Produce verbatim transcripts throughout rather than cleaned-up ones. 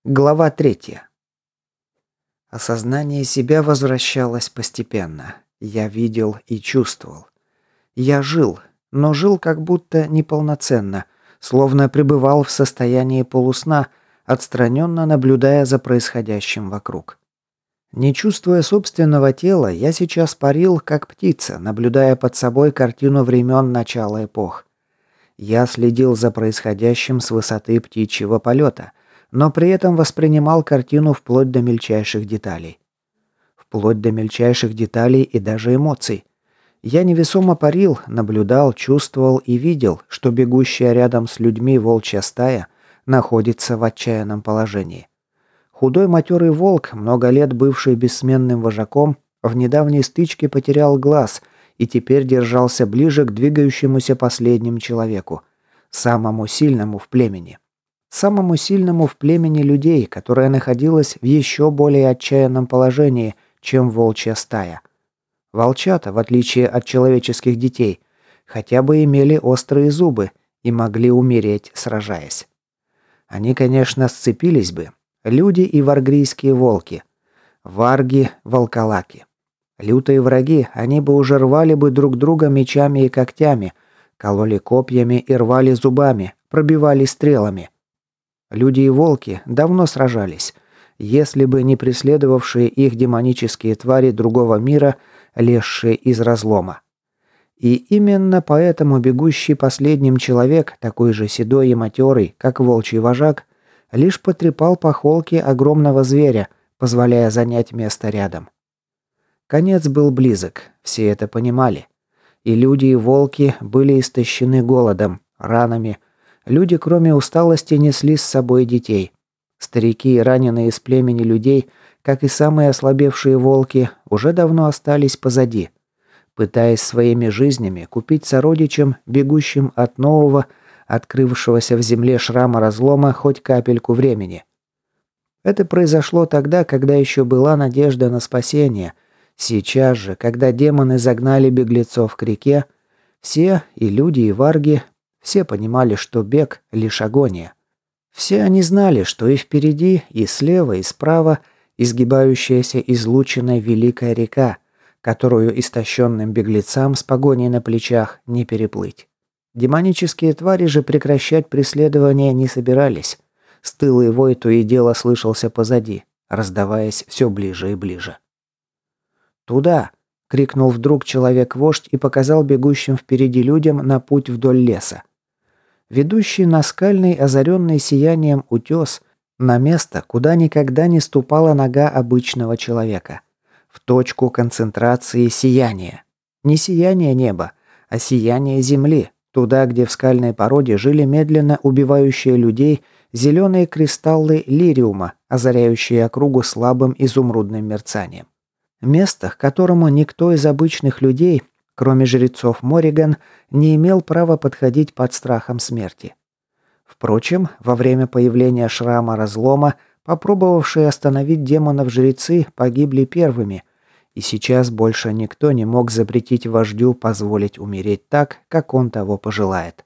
Глава третья. Осознание себя возвращалось постепенно. Я видел и чувствовал. Я жил, но жил как будто неполноценно, словно пребывал в состоянии полусна, отстраненно наблюдая за происходящим вокруг. Не чувствуя собственного тела, я сейчас парил, как птица, наблюдая под собой картину времен начала эпох. Я следил за происходящим с высоты птичьего полета, но при этом воспринимал картину вплоть до мельчайших деталей. Вплоть до мельчайших деталей и даже эмоций. Я невесомо парил, наблюдал, чувствовал и видел, что бегущая рядом с людьми волчья стая находится в отчаянном положении. Худой матерый волк, много лет бывший бессменным вожаком, в недавней стычке потерял глаз и теперь держался ближе к двигающемуся последнему человеку, самому сильному в племени. Самому сильному в племени людей, которое находилось в еще более отчаянном положении, чем волчья стая. Волчата, в отличие от человеческих детей, хотя бы имели острые зубы и могли умереть, сражаясь. Они, конечно, сцепились бы. Люди и варгрийские волки. Варги, волколаки. Лютые враги, они бы уже рвали бы друг друга мечами и когтями, кололи копьями и рвали зубами, пробивали стрелами. Люди и волки давно сражались, если бы не преследовавшие их демонические твари другого мира, лезшие из разлома. И именно поэтому бегущий последним человек, такой же седой и матерый, как волчий вожак, лишь потрепал по холке огромного зверя, позволяя занять место рядом. Конец был близок, все это понимали. И люди, и волки были истощены голодом, ранами. Люди, кроме усталости, несли с собой детей. Старики и раненые из племени людей, как и самые ослабевшие волки, уже давно остались позади, пытаясь своими жизнями купить сородичам, бегущим от нового, открывшегося в земле шрама разлома, хоть капельку времени. Это произошло тогда, когда еще была надежда на спасение. Сейчас же, когда демоны загнали беглецов к реке, все, и люди, и варги, все понимали, что бег – лишь агония. Все они знали, что и впереди, и слева, и справа изгибающаяся излученная великая река, которую истощенным беглецам с погоней на плечах не переплыть. Демонические твари же прекращать преследование не собирались. Стылый вой то и дело слышался позади, раздаваясь все ближе и ближе. «Туда!» — крикнул вдруг человек-вождь и показал бегущим впереди людям на путь вдоль леса. Ведущий на скальный, озаренный сиянием утес, на место, куда никогда не ступала нога обычного человека. В точку концентрации сияния. Не сияние неба, а сияние земли, туда, где в скальной породе жили медленно убивающие людей зеленые кристаллы лириума, озаряющие округу слабым изумрудным мерцанием. Место, к которому никто из обычных людей, кроме жрецов Мориган, не имел права подходить под страхом смерти. Впрочем, во время появления шрама разлома, попробовавшие остановить демонов жрецы погибли первыми, и сейчас больше никто не мог запретить вождю позволить умереть так, как он того пожелает.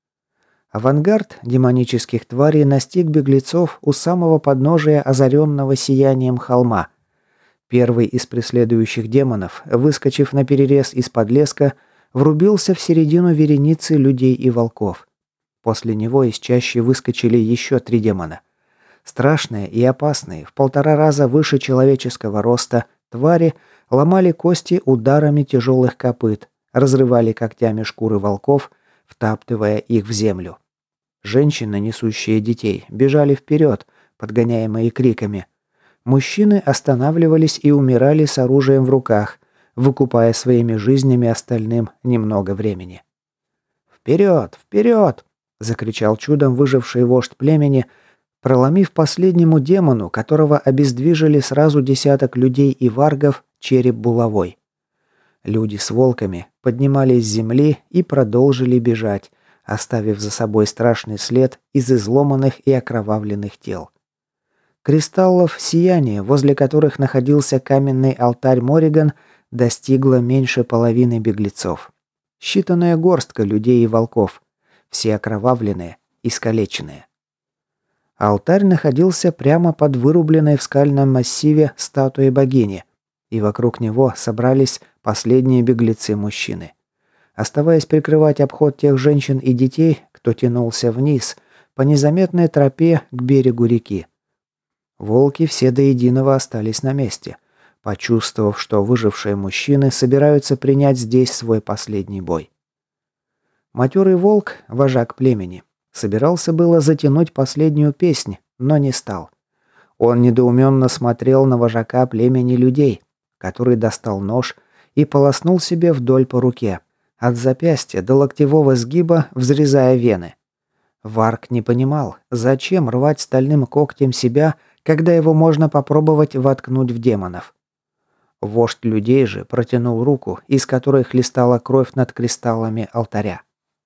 Авангард демонических тварей настиг беглецов у самого подножия озаренного сиянием холма. Первый из преследующих демонов, выскочив на перерез из-под леска, врубился в середину вереницы людей и волков. После него из чащи выскочили еще три демона. Страшные и опасные, в полтора раза выше человеческого роста, твари ломали кости ударами тяжелых копыт, разрывали когтями шкуры волков, втаптывая их в землю. Женщины, несущие детей, бежали вперед, подгоняемые криками. Мужчины останавливались и умирали с оружием в руках, выкупая своими жизнями остальным немного времени. «Вперед! Вперед!» – закричал чудом выживший вождь племени, проломив последнему демону, которого обездвижили сразу десяток людей и варгов, череп булавой. Люди с волками поднимались с земли и продолжили бежать, оставив за собой страшный след из изломанных и окровавленных тел. Кристаллов сияния, возле которых находился каменный алтарь Мориган, достигло меньше половины беглецов. Считанная горстка людей и волков, все окровавленные, искалеченные. Алтарь находился прямо под вырубленной в скальном массиве статуей богини, и вокруг него собрались последние беглецы-мужчины. Оставаясь прикрывать обход тех женщин и детей, кто тянулся вниз, по незаметной тропе к берегу реки. Волки все до единого остались на месте, почувствовав, что выжившие мужчины собираются принять здесь свой последний бой. Матерый волк, вожак племени, собирался было затянуть последнюю песнь, но не стал. Он недоуменно смотрел на вожака племени людей, который достал нож и полоснул себе вдоль по руке, от запястья до локтевого сгиба, взрезая вены. Варг не понимал, зачем рвать стальным когтем себя, когда его можно попробовать воткнуть в демонов. Вождь людей же протянул руку, из которой хлестала кровь над кристаллами алтаря.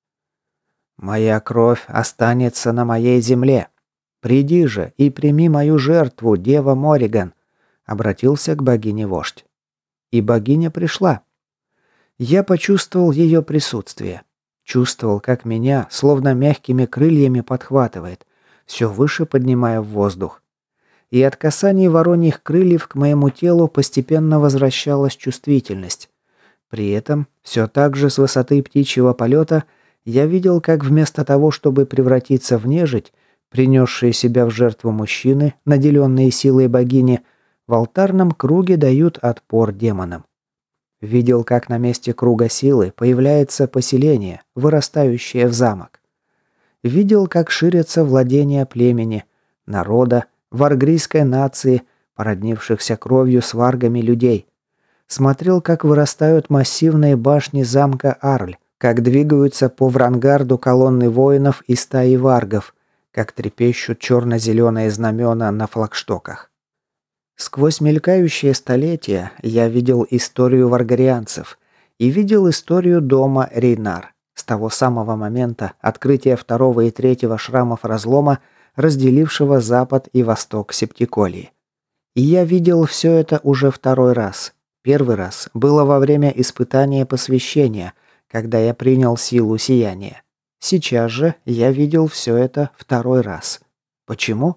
«Моя кровь останется на моей земле. Приди же и прими мою жертву, дева Мориган», — обратился к богине вождь. И богиня пришла. Я почувствовал ее присутствие. Чувствовал, как меня, словно мягкими крыльями, подхватывает, все выше поднимая в воздух. И от касаний вороньих крыльев к моему телу постепенно возвращалась чувствительность. При этом, все так же с высоты птичьего полета, я видел, как вместо того, чтобы превратиться в нежить, принесшие себя в жертву мужчины, наделенные силой богини, в алтарном круге дают отпор демонам. Видел, как на месте круга силы появляется поселение, вырастающее в замок. Видел, как ширятся владения племени, народа, варгрийской нации, породнившихся кровью с варгами людей. Смотрел, как вырастают массивные башни замка Арль, как двигаются по Врангарду колонны воинов и стаи варгов, как трепещут черно-зеленые знамена на флагштоках. Сквозь мелькающие столетия я видел историю варгарианцев и видел историю дома Рейнар, с того самого момента открытия второго и третьего шрамов разлома, разделившего запад и восток Септиколии. И я видел все это уже второй раз. Первый раз было во время испытания посвящения, когда я принял силу сияния. Сейчас же я видел все это второй раз. Почему?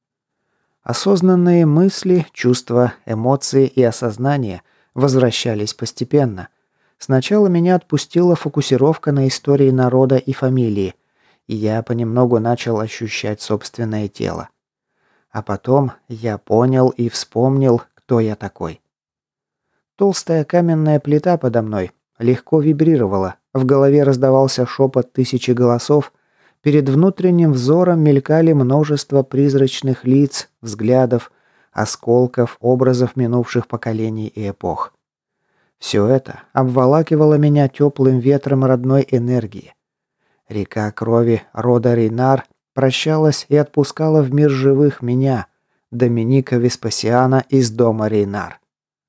Осознанные мысли, чувства, эмоции и осознание возвращались постепенно. Сначала меня отпустила фокусировка на истории народа и фамилии, и я понемногу начал ощущать собственное тело. А потом я понял и вспомнил, кто я такой. Толстая каменная плита подо мной легко вибрировала, в голове раздавался шепот тысячи голосов, перед внутренним взором мелькали множество призрачных лиц, взглядов, осколков, образов минувших поколений и эпох. Все это обволакивало меня теплым ветром родной энергии. Река крови рода Рейнар прощалась и отпускала в мир живых меня, Доминика Веспасиана из дома Рейнар.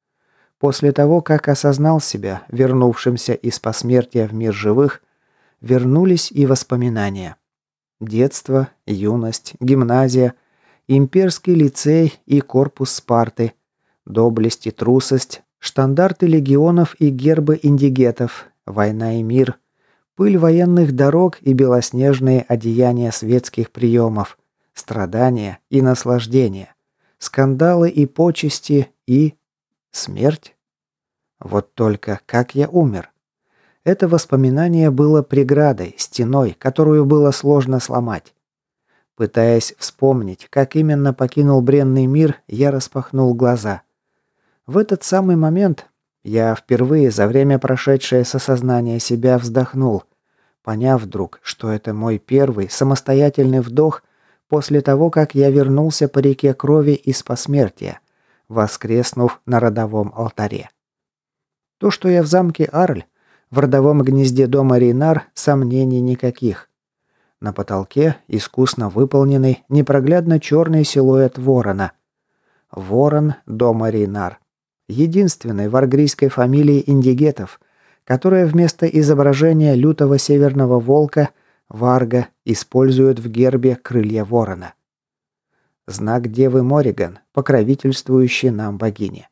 После того, как осознал себя вернувшимся из посмертия в мир живых, вернулись и воспоминания. Детство, юность, гимназия, имперский лицей и корпус Спарты, доблесть и трусость, штандарты легионов и гербы индигетов, война и мир, пыль военных дорог и белоснежные одеяния светских приемов, страдания и наслаждения, скандалы и почести и... смерть? Вот только как я умер? Это воспоминание было преградой, стеной, которую было сложно сломать. Пытаясь вспомнить, как именно покинул бренный мир, я распахнул глаза. В этот самый момент я впервые за время, прошедшее с осознания себя, вздохнул, поняв вдруг, что это мой первый самостоятельный вдох после того, как я вернулся по реке крови из посмертия, воскреснув на родовом алтаре. То, что я в замке Арль, в родовом гнезде дома Рейнар, сомнений никаких. На потолке искусно выполненный, непроглядно черный силуэт ворона. Ворон дома Рейнар. Единственной варгрийской фамилии индигетов, которая вместо изображения лютого северного волка, варга, использует в гербе крылья ворона. Знак Девы Мориган, покровительствующий нам богине.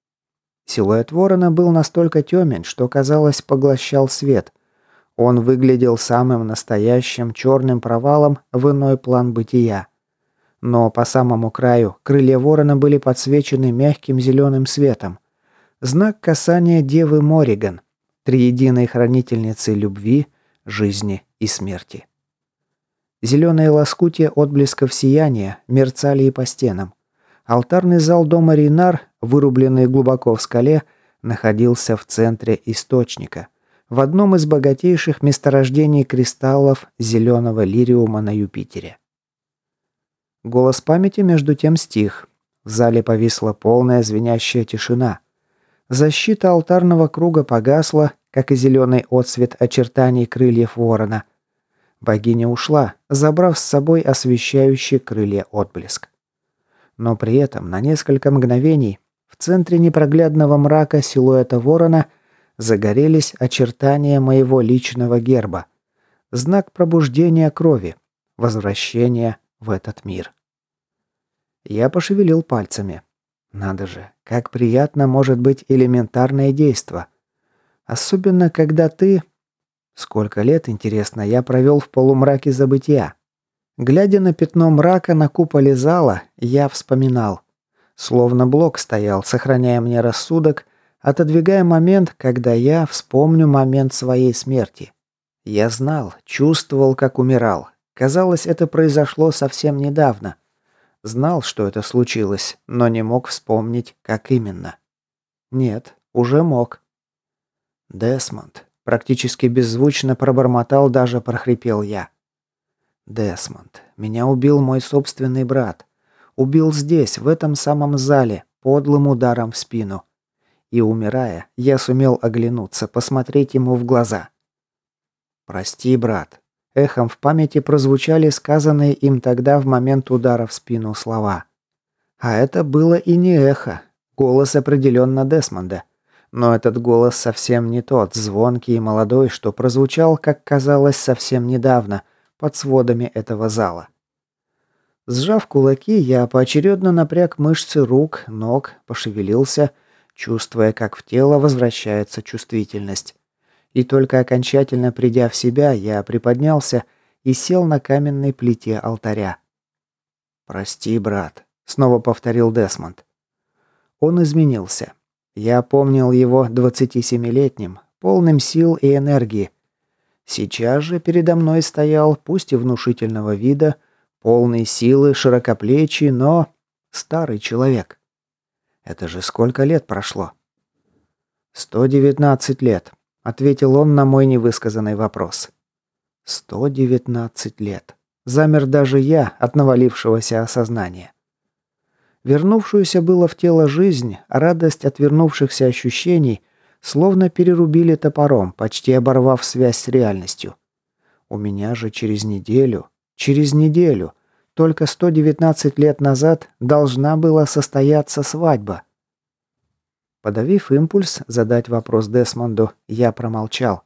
Силуэт ворона был настолько темен, что, казалось, поглощал свет. Он выглядел самым настоящим черным провалом в иной план бытия. Но по самому краю крылья ворона были подсвечены мягким зеленым светом. Знак касания Девы Мориган, триединой хранительницы любви, жизни и смерти. Зеленые лоскутия отблесков сияния мерцали и по стенам. Алтарный зал дома Рейнар, вырубленный глубоко в скале, находился в центре источника, в одном из богатейших месторождений кристаллов зеленого лириума на Юпитере. Голос памяти между тем стих. В зале повисла полная звенящая тишина. Защита алтарного круга погасла, как и зеленый отсвет очертаний крыльев ворона. Богиня ушла, забрав с собой освещающий крылья отблеск. Но при этом на несколько мгновений в центре непроглядного мрака силуэта ворона загорелись очертания моего личного герба. Знак пробуждения крови, возвращения в этот мир. Я пошевелил пальцами. Надо же, как приятно может быть элементарное действо. Особенно, когда ты... Сколько лет, интересно, я провел в полумраке забытия. Глядя на пятно мрака на куполе зала, я вспоминал. Словно блок стоял, сохраняя мне рассудок, отодвигая момент, когда я вспомню момент своей смерти. Я знал, чувствовал, как умирал. Казалось, это произошло совсем недавно. Знал, что это случилось, но не мог вспомнить, как именно. Нет, уже мог. Десмонд. Практически беззвучно пробормотал, даже прохрипел я. Десмонд. Меня убил мой собственный брат. Убил здесь, в этом самом зале, подлым ударом в спину. И, умирая, я сумел оглянуться, посмотреть ему в глаза. «Прости, брат». Эхом в памяти прозвучали сказанные им тогда в момент удара в спину слова. А это было и не эхо. Голос определенно Десмонда. Но этот голос совсем не тот, звонкий и молодой, что прозвучал, как казалось, совсем недавно, под сводами этого зала. Сжав кулаки, я поочередно напряг мышцы рук, ног, пошевелился, чувствуя, как в тело возвращается чувствительность. И только окончательно придя в себя, я приподнялся и сел на каменной плите алтаря. «Прости, брат», — снова повторил Десмонд. Он изменился. Я помнил его двадцатисемилетним, полным сил и энергии. Сейчас же передо мной стоял, пусть и внушительного вида, полный силы, широкоплечий, но старый человек. Это же сколько лет прошло? «Сто девятнадцать лет», — ответил он на мой невысказанный вопрос. «Сто девятнадцать лет». Замер даже я от навалившегося осознания. Вернувшуюся было в тело жизнь, радость от вернувшихся ощущений, словно перерубили топором, почти оборвав связь с реальностью. У меня же через неделю, через неделю, только сто девятнадцать лет назад должна была состояться свадьба. Подавив импульс задать вопрос Десмонду, я промолчал.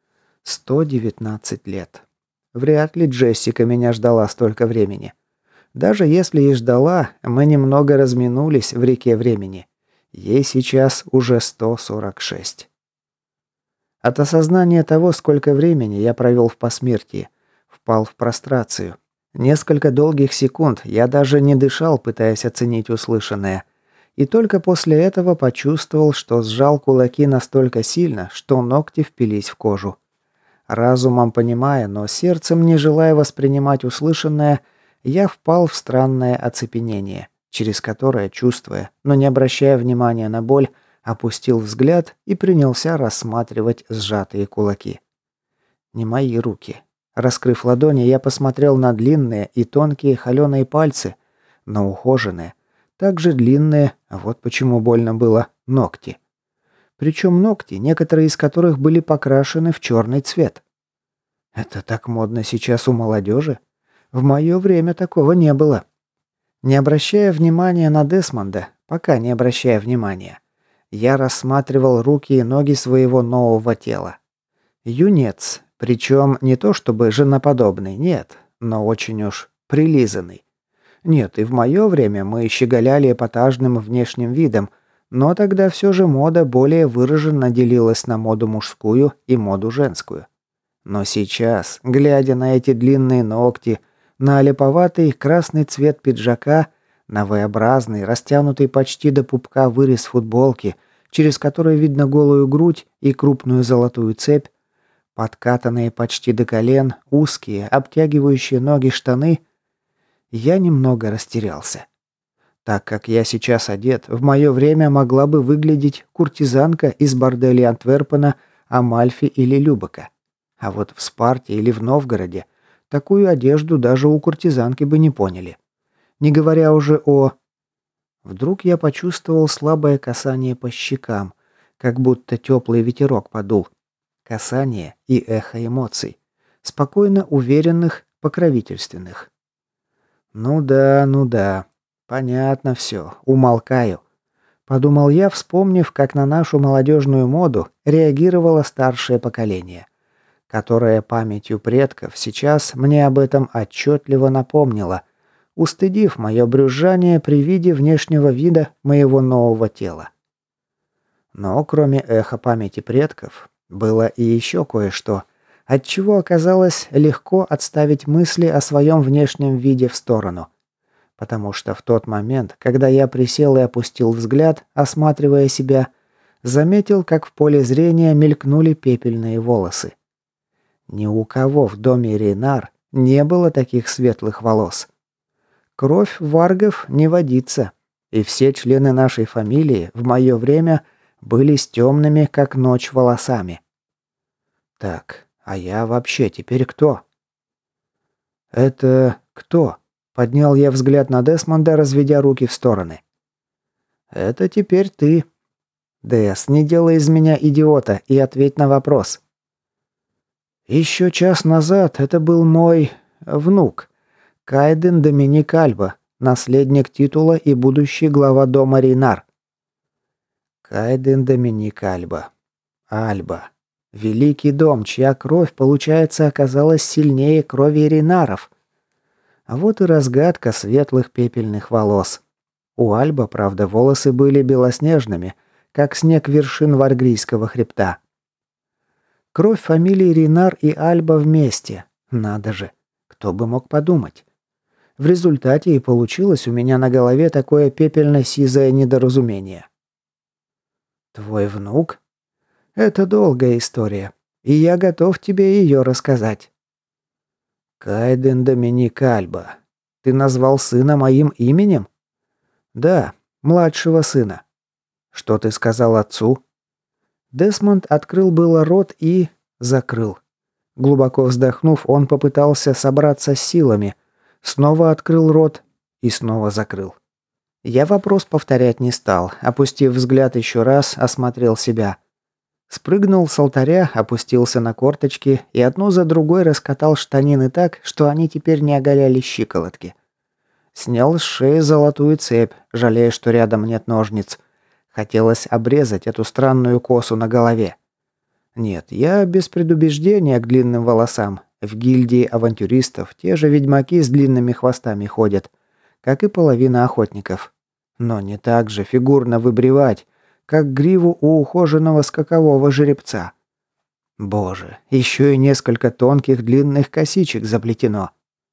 сто девятнадцать лет. Вряд ли Джессика меня ждала столько времени. Даже если и ждала, мы немного разминулись в реке времени. Ей сейчас уже сто сорок шесть. От осознания того, сколько времени я провел в посмертии, впал в прострацию. Несколько долгих секунд я даже не дышал, пытаясь оценить услышанное. И только после этого почувствовал, что сжал кулаки настолько сильно, что ногти впились в кожу. Разумом понимая, но сердцем не желая воспринимать услышанное, я впал в странное оцепенение, через которое, чувствуя, но не обращая внимания на боль, опустил взгляд и принялся рассматривать сжатые кулаки. Не мои руки. Раскрыв ладони, я посмотрел на длинные и тонкие холеные пальцы, на ухоженные, также длинные, а вот почему больно было, ногти. Причем ногти, некоторые из которых были покрашены в черный цвет. Это так модно сейчас у молодежи? В мое время такого не было. Не обращая внимания на Десмонда, пока не обращая внимания, я рассматривал руки и ноги своего нового тела. Юнец, причем не то чтобы женоподобный, нет, но очень уж прилизанный. Нет, и в мое время мы щеголяли эпатажным внешним видом, но тогда все же мода более выраженно делилась на моду мужскую и моду женскую. Но сейчас, глядя на эти длинные ногти, на олиповатый красный цвет пиджака, на V-образный, растянутый почти до пупка вырез футболки, через который видно голую грудь и крупную золотую цепь, подкатанные почти до колен, узкие, обтягивающие ноги штаны, я немного растерялся. Так как я сейчас одет, в мое время могла бы выглядеть куртизанка из борделей Антверпена, Амальфи или Любека. А вот в Спарте или в Новгороде такую одежду даже у куртизанки бы не поняли. Не говоря уже о... Вдруг я почувствовал слабое касание по щекам, как будто теплый ветерок подул. Касание и эхо эмоций. Спокойно уверенных, покровительственных. Ну да, ну да. Понятно все. Умолкаю. Подумал я, вспомнив, как на нашу молодежную моду реагировало старшее поколение, которое памятью предков сейчас мне об этом отчетливо напомнило, устыдив мое брюзжание при виде внешнего вида моего нового тела. Но кроме эха памяти предков, было и еще кое-что, от чего оказалось легко отставить мысли о своем внешнем виде в сторону. Потому что в тот момент, когда я присел и опустил взгляд, осматривая себя, заметил, как в поле зрения мелькнули пепельные волосы. Ни у кого в доме Рейнар не было таких светлых волос. Кровь варгов не водится, и все члены нашей фамилии в мое время были с темными, как ночь, волосами. Так, а я вообще теперь кто? Это кто? Поднял я взгляд на Десмонда, разведя руки в стороны. Это теперь ты. Дес, не делай из меня идиота и ответь на вопрос. Еще час назад это был мой внук, Кайден Доминик Альба, наследник титула и будущий глава дома Рейнар. Кайден Доминик Альба. Альба. Великий дом, чья кровь, получается, оказалась сильнее крови Рейнаров. А вот и разгадка светлых пепельных волос. У Альба, правда, волосы были белоснежными, как снег вершин Варгрийского хребта. Кровь фамилий Рейнар и Альба вместе. Надо же, кто бы мог подумать. В результате и получилось у меня на голове такое пепельно-сизое недоразумение. Твой внук? Это долгая история, и я готов тебе ее рассказать. Кайден Доминик Альба. Ты назвал сына моим именем? Да, младшего сына. Что ты сказал отцу? Десмонд открыл было рот и... закрыл. Глубоко вздохнув, он попытался собраться с силами. Снова открыл рот и снова закрыл. Я вопрос повторять не стал. Опустив взгляд еще раз, осмотрел себя. Спрыгнул с алтаря, опустился на корточки и одну за другой раскатал штанины так, что они теперь не оголяли щиколотки. Снял с шеи золотую цепь, жалея, что рядом нет ножниц. Хотелось обрезать эту странную косу на голове. Нет, я без предубеждения к длинным волосам. В гильдии авантюристов те же ведьмаки с длинными хвостами ходят, как и половина охотников. Но не так же фигурно выбривать, как гриву у ухоженного скакового жеребца. Боже, еще и несколько тонких длинных косичек заплетено.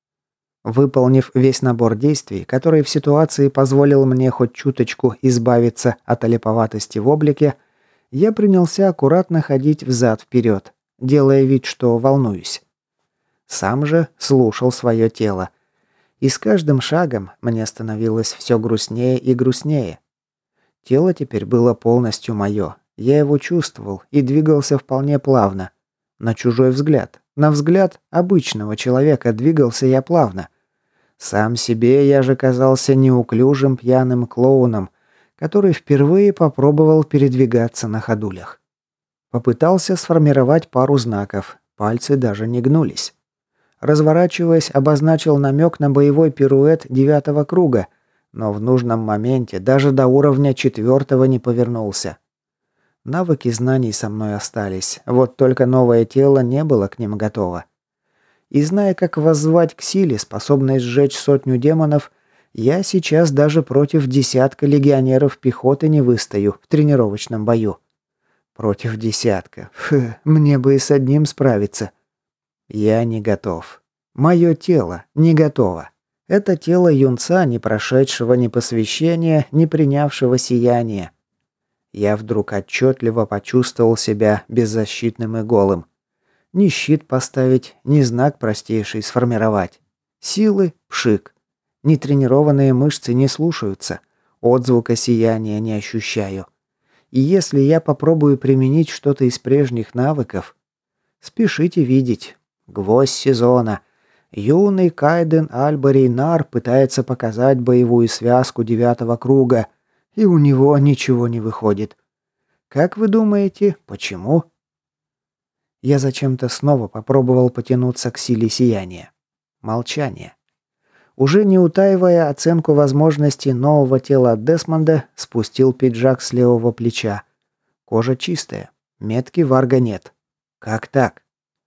Выполнив весь набор действий, который в ситуации позволил мне хоть чуточку избавиться от олиповатости в облике, я принялся аккуратно ходить взад-вперед, делая вид, что волнуюсь. Сам же слушал свое тело. И с каждым шагом мне становилось все грустнее и грустнее. Тело теперь было полностью мое. Я его чувствовал и двигался вполне плавно. На чужой взгляд, на взгляд обычного человека двигался я плавно. Сам себе я же казался неуклюжим пьяным клоуном, который впервые попробовал передвигаться на ходулях. Попытался сформировать пару знаков, пальцы даже не гнулись. Разворачиваясь, обозначил намек на боевой пируэт девятого круга, но в нужном моменте даже до уровня четвертого не повернулся. Навыки знаний со мной остались, вот только новое тело не было к ним готово. И зная, как воззвать к силе, способной сжечь сотню демонов, я сейчас даже против десятка легионеров пехоты не выстою в тренировочном бою. Против десятка. Фу, мне бы и с одним справиться. Я не готов. Мое тело не готово. Это тело юнца, не прошедшего ни посвящения, ни принявшего сияние. Я вдруг отчетливо почувствовал себя беззащитным и голым. Ни щит поставить, ни знак простейший сформировать. Силы – пшик. Нетренированные мышцы не слушаются. Отзвука сияния не ощущаю. И если я попробую применить что-то из прежних навыков, спешите видеть. Гвоздь сезона. Юный Кайден Альбарий Нар пытается показать боевую связку девятого круга, и у него ничего не выходит. Как вы думаете, почему? Я зачем-то снова попробовал потянуться к силе сияния. Молчание. Уже не утаивая оценку возможностей нового тела Десмонда, спустил пиджак с левого плеча. Кожа чистая, метки варга нет. Как так?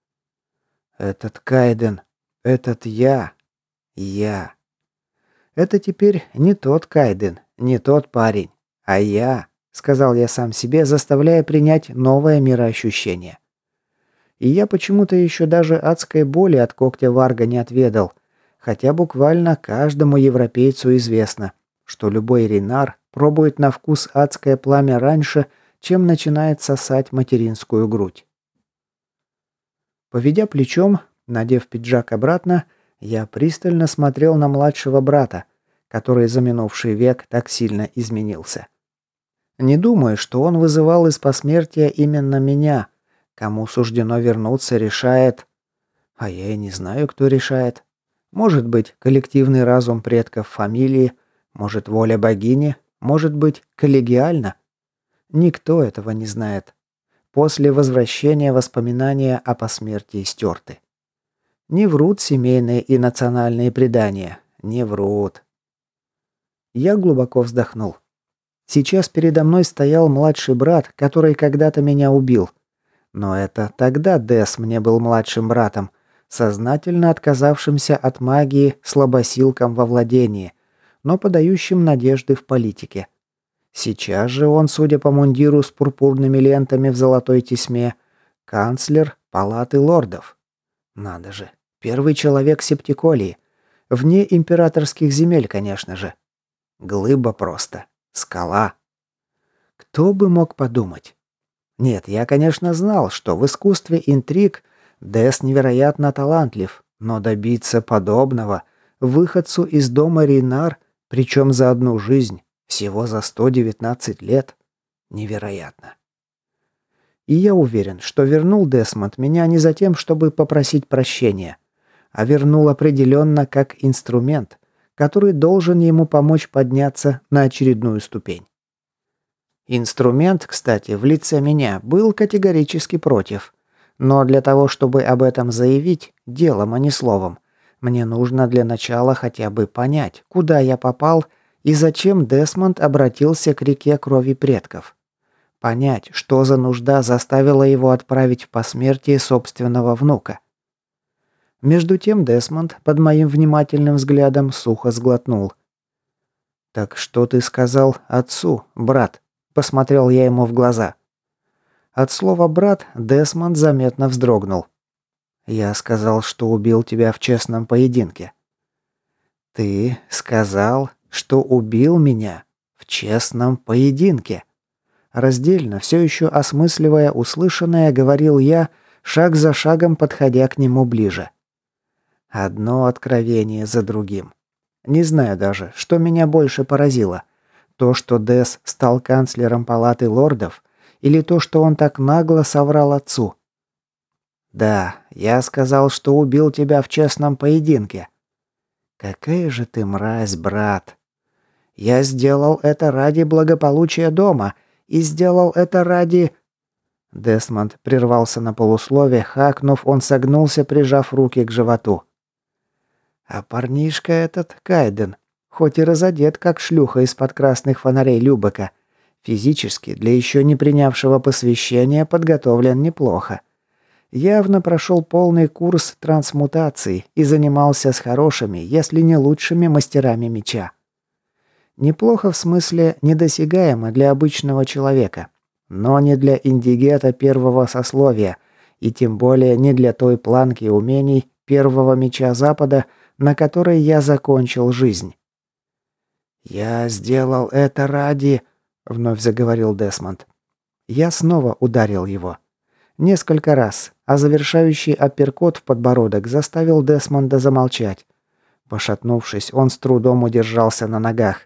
Этот Кайден, этот я, я. Это теперь не тот Кайден, не тот парень, а я, сказал я сам себе, заставляя принять новое мироощущение. И я почему-то еще даже адской боли от когтя варга не отведал, хотя буквально каждому европейцу известно, что любой ренар пробует на вкус адское пламя раньше, чем начинает сосать материнскую грудь. Поведя плечом, надев пиджак обратно, я пристально смотрел на младшего брата, который за минувший век так сильно изменился. Не думаю, что он вызывал из посмертия именно меня. Кому суждено вернуться, решает... А я и не знаю, кто решает. Может быть, коллективный разум предков фамилии, может, воля богини, может быть, коллегиально. Никто этого не знает. После возвращения воспоминания о посмертии стерты. Не врут семейные и национальные предания. Не врут. Я глубоко вздохнул. Сейчас передо мной стоял младший брат, который когда-то меня убил. Но это тогда Дес мне был младшим братом, сознательно отказавшимся от магии слабосилком во владении, но подающим надежды в политике. Сейчас же он, судя по мундиру с пурпурными лентами в золотой тесьме, канцлер палаты лордов. Надо же, первый человек септиколии. Вне императорских земель, конечно же. Глыба просто. Скала. Кто бы мог подумать? Нет, я, конечно, знал, что в искусстве интриг Дес невероятно талантлив, но добиться подобного выходцу из дома Рейнар, причем за одну жизнь, всего за сто девятнадцать лет, невероятно. И я уверен, что вернул Десмонд меня не за тем, чтобы попросить прощения, а вернул определенно как инструмент, который должен ему помочь подняться на очередную ступень. Инструмент, кстати, в лице меня был категорически против. Но для того, чтобы об этом заявить, делом, а не словом, мне нужно для начала хотя бы понять, куда я попал и зачем Десмонд обратился к реке крови предков. Понять, что за нужда заставила его отправить в посмертие собственного внука. Между тем Десмонд, под моим внимательным взглядом, сухо сглотнул. «Так что ты сказал отцу, брат?» Посмотрел я ему в глаза. От слова «брат» Десмонд заметно вздрогнул. «Я сказал, что убил тебя в честном поединке». «Ты сказал, что убил меня в честном поединке?» Раздельно, все еще осмысливая услышанное, говорил я, шаг за шагом подходя к нему ближе. Одно откровение за другим. Не знаю даже, что меня больше поразило. То, что Дес стал канцлером палаты лордов, или то, что он так нагло соврал отцу? «Да, я сказал, что убил тебя в честном поединке». «Какая же ты мразь, брат!» «Я сделал это ради благополучия дома, и сделал это ради...» Десмонд прервался на полуслове, хакнув, он согнулся, прижав руки к животу. «А парнишка этот, Кайден, хоть и разодет, как шлюха из-под красных фонарей Любека, физически, для еще не принявшего посвящения, подготовлен неплохо. Явно прошел полный курс трансмутации и занимался с хорошими, если не лучшими мастерами меча. Неплохо в смысле недосягаемо для обычного человека, но не для индигета первого сословия, и тем более не для той планки умений, первого меча Запада, на которой я закончил жизнь. «Я сделал это ради...» — вновь заговорил Десмонд. Я снова ударил его. Несколько раз, а завершающий апперкот в подбородок заставил Десмонда замолчать. Пошатнувшись, он с трудом удержался на ногах.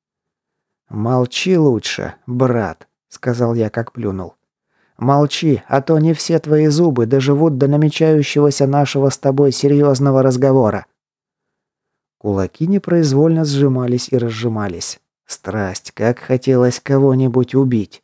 «Молчи лучше, брат», — сказал я, как плюнул. «Молчи, а то не все твои зубы доживут до намечающегося нашего с тобой серьезного разговора». Кулаки непроизвольно сжимались и разжимались. Страсть, как хотелось кого-нибудь убить.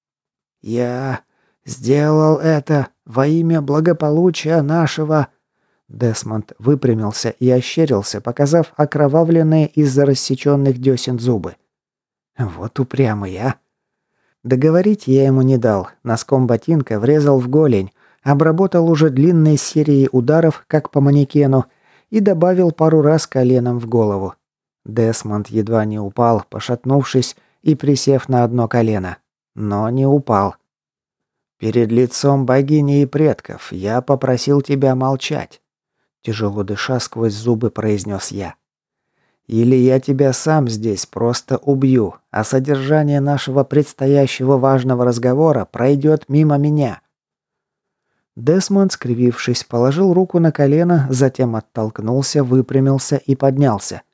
«Я сделал это во имя благополучия нашего...» Десмонд выпрямился и ощерился, показав окровавленные из-за рассеченных десен зубы. Вот упрямый, а. Договорить я ему не дал, носком ботинка врезал в голень, обработал уже длинной серией ударов, как по манекену, и добавил пару раз коленом в голову. Десмонд едва не упал, пошатнувшись и присев на одно колено. Но не упал. «Перед лицом богини и предков я попросил тебя молчать», — тяжело дыша сквозь зубы произнес я. «Или я тебя сам здесь просто убью, а содержание нашего предстоящего важного разговора пройдет мимо меня». Десмонд, скривившись, положил руку на колено, затем оттолкнулся, выпрямился и поднялся.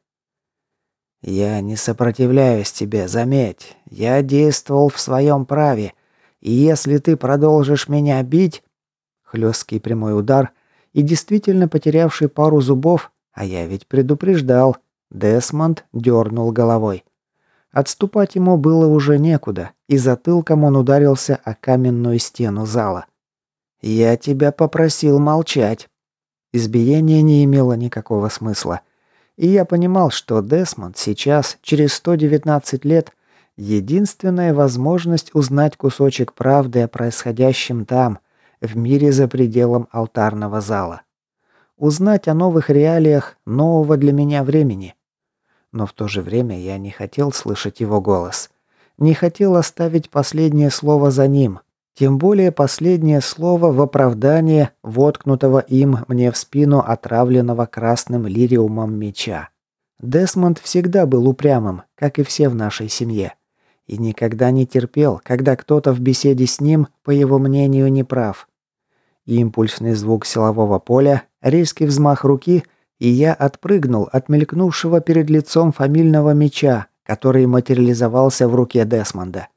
«Я не сопротивляюсь тебе, заметь. Я действовал в своем праве. И если ты продолжишь меня бить...» Хлесткий прямой удар и действительно потерявший пару зубов, а я ведь предупреждал, Десмонд дернул головой. Отступать ему было уже некуда, и затылком он ударился о каменную стену зала. «Я тебя попросил молчать». Избиение не имело никакого смысла. И я понимал, что Десмонд сейчас, через сто девятнадцать лет, единственная возможность узнать кусочек правды о происходящем там, в мире за пределом алтарного зала. Узнать о новых реалиях нового для меня времени. Но в то же время я не хотел слышать его голос. Не хотел оставить последнее слово за ним. Тем более последнее слово в оправдание воткнутого им мне в спину отравленного красным лириумом меча. Десмонд всегда был упрямым, как и все в нашей семье. И никогда не терпел, когда кто-то в беседе с ним, по его мнению, не прав. Импульсный звук силового поля, резкий взмах руки, и я отпрыгнул от мелькнувшего перед лицом фамильного меча, который материализовался в руке Десмонда.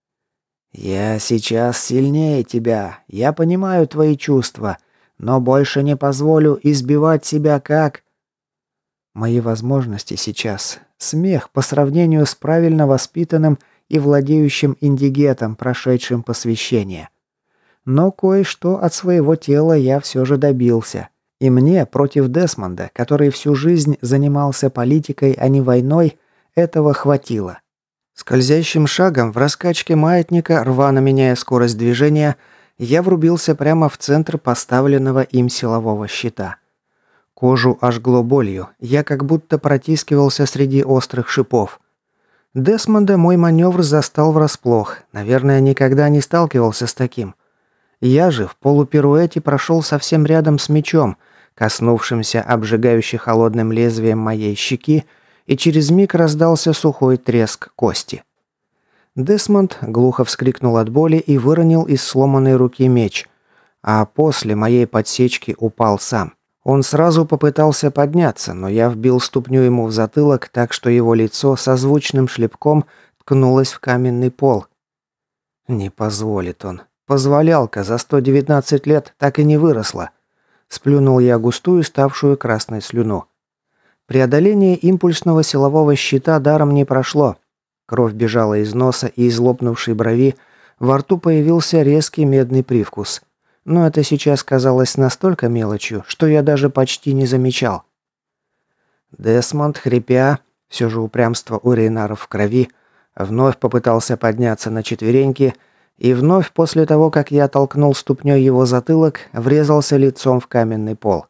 «Я сейчас сильнее тебя, я понимаю твои чувства, но больше не позволю избивать себя как...» Мои возможности сейчас — смех по сравнению с правильно воспитанным и владеющим индигетом, прошедшим посвящение. Но кое-что от своего тела я все же добился. И мне, против Десмонда, который всю жизнь занимался политикой, а не войной, этого хватило. Скользящим шагом в раскачке маятника, рвано меняя скорость движения, я врубился прямо в центр поставленного им силового щита. Кожу ожгло болью, я как будто протискивался среди острых шипов. Десмонда мой маневр застал врасплох, наверное, никогда не сталкивался с таким. Я же в полупируэте прошел совсем рядом с мечом, коснувшимся обжигающе холодным лезвием моей щеки, и через миг раздался сухой треск кости. Десмонд глухо вскрикнул от боли и выронил из сломанной руки меч, а после моей подсечки упал сам. Он сразу попытался подняться, но я вбил ступню ему в затылок, так что его лицо со звучным шлепком ткнулось в каменный пол. Не позволит он. Позволялка за сто девятнадцать лет так и не выросла. Сплюнул я густую, ставшую красной слюну. Преодоление импульсного силового щита даром не прошло. Кровь бежала из носа и из лопнувшей брови, во рту появился резкий медный привкус. Но это сейчас казалось настолько мелочью, что я даже почти не замечал. Десмонд, хрипя, все же упрямство у Рейнаров в крови, вновь попытался подняться на четвереньки и вновь после того, как я толкнул ступней его затылок, врезался лицом в каменный пол.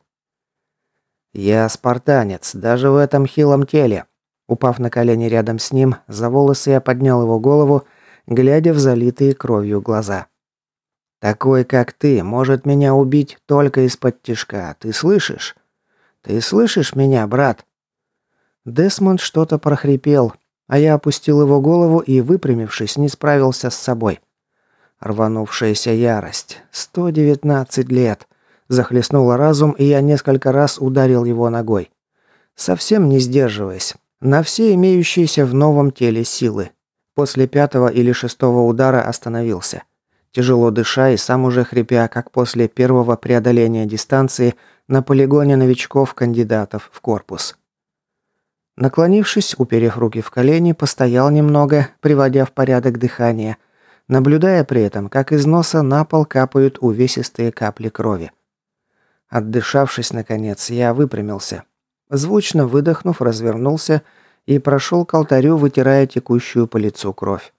Я спартанец, даже в этом хилом теле. Упав на колени рядом с ним, за волосы я поднял его голову, глядя в залитые кровью глаза. Такой, как ты, может меня убить только из-под тишка. Ты слышишь? Ты слышишь меня, брат?» Десмонд что-то прохрипел, а я опустил его голову и, выпрямившись, не справился с собой. Рванувшаяся ярость. сто девятнадцать лет. Захлестнула разум, и я несколько раз ударил его ногой. Совсем не сдерживаясь. На все имеющиеся в новом теле силы. После пятого или шестого удара остановился. Тяжело дыша и сам уже хрипя, как после первого преодоления дистанции на полигоне новичков-кандидатов в корпус. Наклонившись, уперев руки в колени, постоял немного, приводя в порядок дыхание, наблюдая при этом, как из носа на пол капают увесистые капли крови. Отдышавшись, наконец, я выпрямился. Звучно выдохнув, развернулся и прошел к алтарю, вытирая текущую по лицу кровь.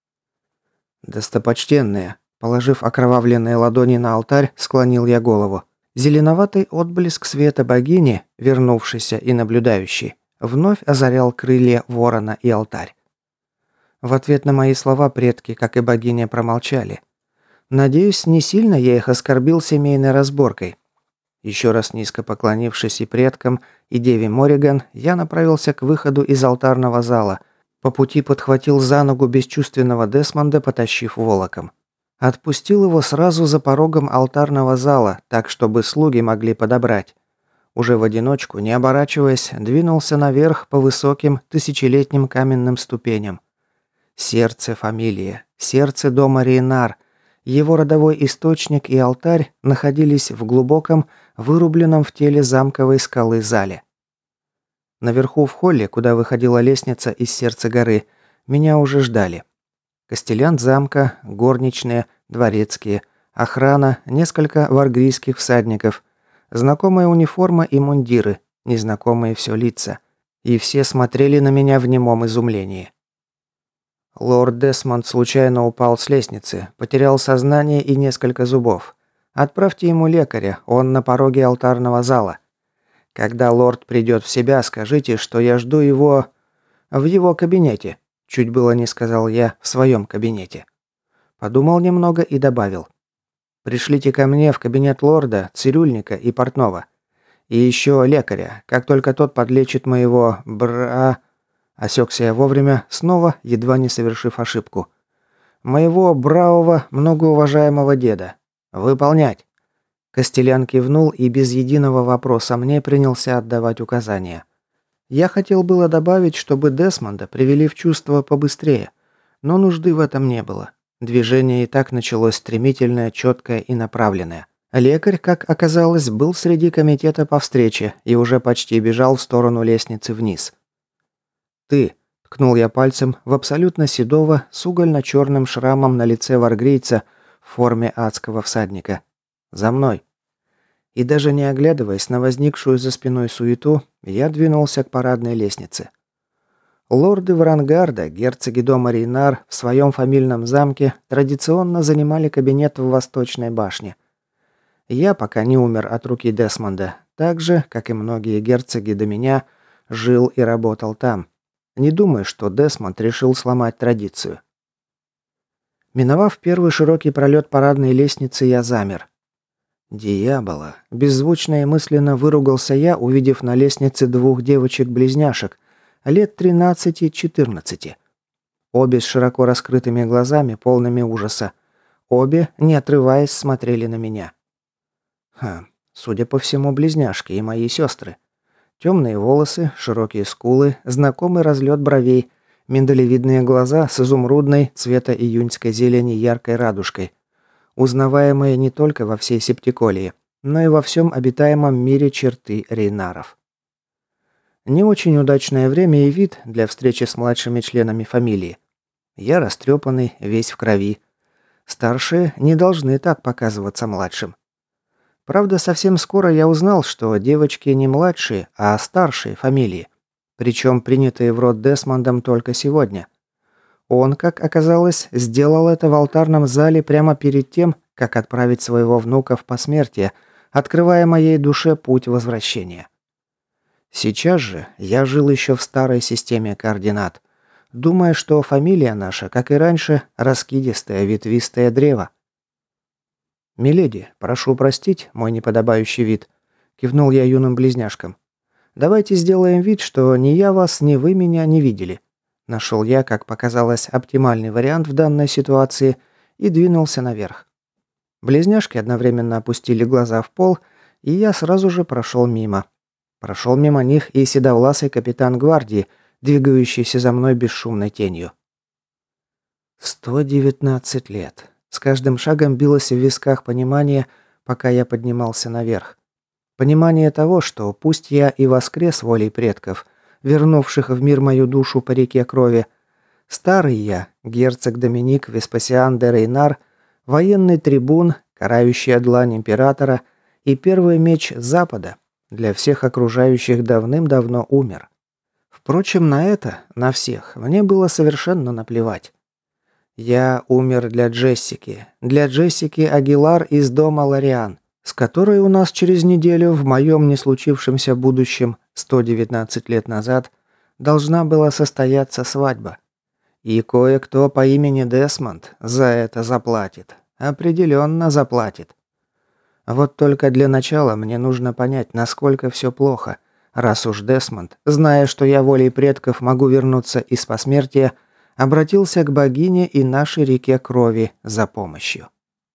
«Достопочтенные», положив окровавленные ладони на алтарь, склонил я голову. Зеленоватый отблеск света богини, вернувшийся и наблюдающий, вновь озарял крылья ворона и алтарь. В ответ на мои слова предки, как и богиня, промолчали. Надеюсь, не сильно я их оскорбил семейной разборкой. Еще раз низко поклонившись и предкам, и деве Мориган, я направился к выходу из алтарного зала. По пути подхватил за ногу бесчувственного Десмонда, потащив волоком. Отпустил его сразу за порогом алтарного зала, так, чтобы слуги могли подобрать. Уже в одиночку, не оборачиваясь, двинулся наверх по высоким тысячелетним каменным ступеням. Сердце фамилии, сердце дома Рейнар, его родовой источник и алтарь находились в глубоком, вырубленном в теле замковой скалы зале. Наверху в холле, куда выходила лестница из сердца горы, меня уже ждали. Костелянт замка, горничные, дворецкие, охрана, несколько варгрийских всадников, знакомая униформа и мундиры, незнакомые все лица. И все смотрели на меня в немом изумлении. Лорд Десмонд случайно упал с лестницы, потерял сознание и несколько зубов. Отправьте ему лекаря, он на пороге алтарного зала. Когда лорд придет в себя, скажите, что я жду его в его кабинете. Чуть было не сказал я в своем кабинете. Подумал немного и добавил. Пришлите ко мне в кабинет лорда, цирюльника и портного. И еще лекаря, как только тот подлечит моего бра... Осекся я вовремя, снова, едва не совершив ошибку. Моего бравого, многоуважаемого деда. Выполнять. Костелян кивнул и без единого вопроса мне принялся отдавать указания. Я хотел было добавить, чтобы Десмонда привели в чувство побыстрее, но нужды в этом не было. Движение и так началось стремительное, четкое и направленное. Лекарь, как оказалось, был среди комитета по встрече и уже почти бежал в сторону лестницы вниз. «Ты», – ткнул я пальцем в абсолютно седого, с угольно-черным шрамом на лице варгрийца в форме адского всадника. «За мной». И даже не оглядываясь на возникшую за спиной суету, я двинулся к парадной лестнице. Лорды Варангарда, герцоги дома Рейнар, в своем фамильном замке традиционно занимали кабинет в Восточной башне. Я, пока не умер от руки Десмонда, так же, как и многие герцоги до меня, жил и работал там. Не думаю, что Десмонд решил сломать традицию. Миновав первый широкий пролет парадной лестницы, я замер. «Дьявола!» – беззвучно и мысленно выругался я, увидев на лестнице двух девочек-близняшек, лет тринадцати-четырнадцати. Обе с широко раскрытыми глазами, полными ужаса. Обе, не отрываясь, смотрели на меня. Ха, судя по всему, близняшки и мои сестры. Темные волосы, широкие скулы, знакомый разлет бровей, миндалевидные глаза с изумрудной цвета июньской зелени яркой радужкой. Узнаваемые не только во всей Септиколии, но и во всем обитаемом мире черты Рейнаров. Не очень удачное время и вид для встречи с младшими членами фамилии. Я растрепанный, весь в крови. Старшие не должны так показываться младшим. Правда, совсем скоро я узнал, что девочки не младшие, а старшие фамилии. Причем принятые в род Десмондом только сегодня. Он, как оказалось, сделал это в алтарном зале прямо перед тем, как отправить своего внука в посмертие, открывая моей душе путь возвращения. Сейчас же я жил еще в старой системе координат, думая, что фамилия наша, как и раньше, раскидистое ветвистое древо. «Миледи, прошу простить мой неподобающий вид», – кивнул я юным близняшкам. «Давайте сделаем вид, что ни я вас, ни вы меня не видели». Нашел я, как показалось, оптимальный вариант в данной ситуации и двинулся наверх. Близняшки одновременно опустили глаза в пол, и я сразу же прошел мимо. Прошел мимо них и седовласый капитан гвардии, двигающийся за мной бесшумной тенью. Сто девятнадцать лет. С каждым шагом билось в висках понимание, пока я поднимался наверх. Понимание того, что пусть я и воскрес волей предков, вернувших в мир мою душу по реке крови, старый я, герцог Доминик Веспасиан де Рейнар, военный трибун, карающая длань императора и первый меч Запада, для всех окружающих давным-давно умер. Впрочем, на это, на всех, мне было совершенно наплевать. Я умер для Джессики, для Джессики Агилар из дома Лориан, с которой у нас через неделю в моем не случившемся будущем, сто девятнадцать лет назад, должна была состояться свадьба. И кое-кто по имени Десмонд за это заплатит. Определенно заплатит. Вот только для начала мне нужно понять, насколько все плохо, раз уж Десмонд, зная, что я волей предков могу вернуться из посмертия, обратился к богине и нашей реке крови за помощью.